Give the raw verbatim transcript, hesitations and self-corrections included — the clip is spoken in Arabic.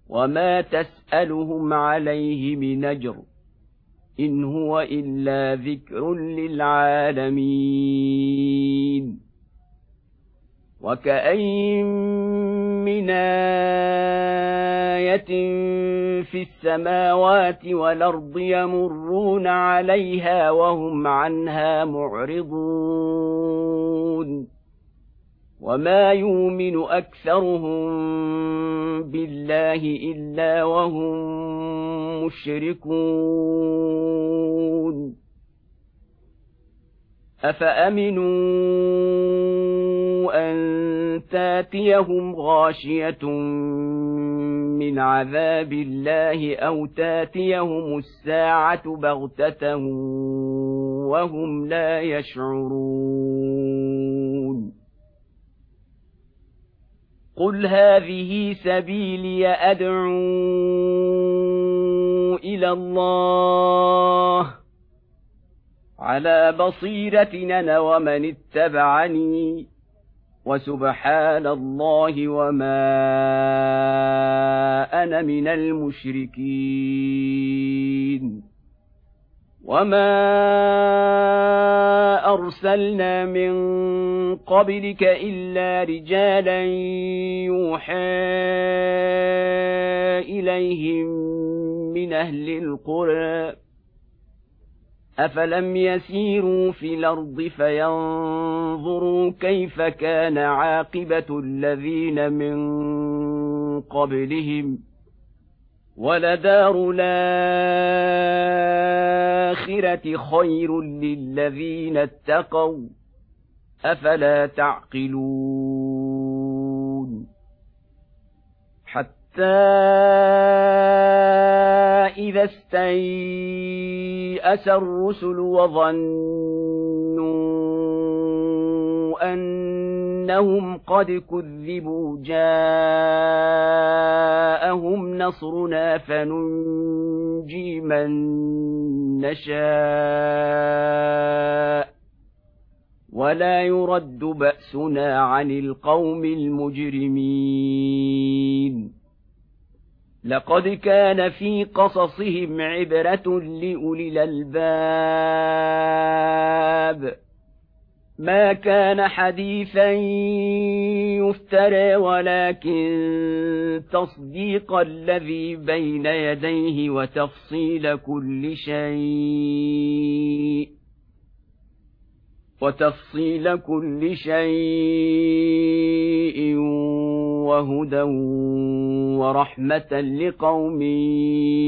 وما تسألهم عليه من أجر إن هو إلا ذكر للعالمين. وكأين من آية في السماوات والأرض يمرون عليها وهم عنها معرضون وما يؤمن أكثرهم بالله إلا وهم مشركون. أفأمنوا أن تاتيهم غاشية من عذاب الله أو تاتيهم الساعة بغتة وهم لا يشعرون. قل هذه سبيلي أدعو إلى الله على بصيرة أنا ومن اتبعني وسبحان الله وما أنا من المشركين. وما أرسلنا من قبلك إلا رجالا يوحى إليهم من أهل القرى أفلم يسيروا في الأرض فينظروا كيف كان عاقبة الذين من قبلهم ولدار الآخرة خير للذين اتقوا أفلا تعقلون. حتى إذا استيأس الرسل وظنوا أنهم قد كذبوا جاءهم نصرنا فننجي من نشاء ولا يرد بأسنا عن القوم المجرمين. لقد كان في قصصهم عبرة لأولي الألباب ما كان حديثا يفترى ولكن تصديق الذي بين يديه وتفصيل كل شيء وتفصيل كل شيء وهدى ورحمة لقوم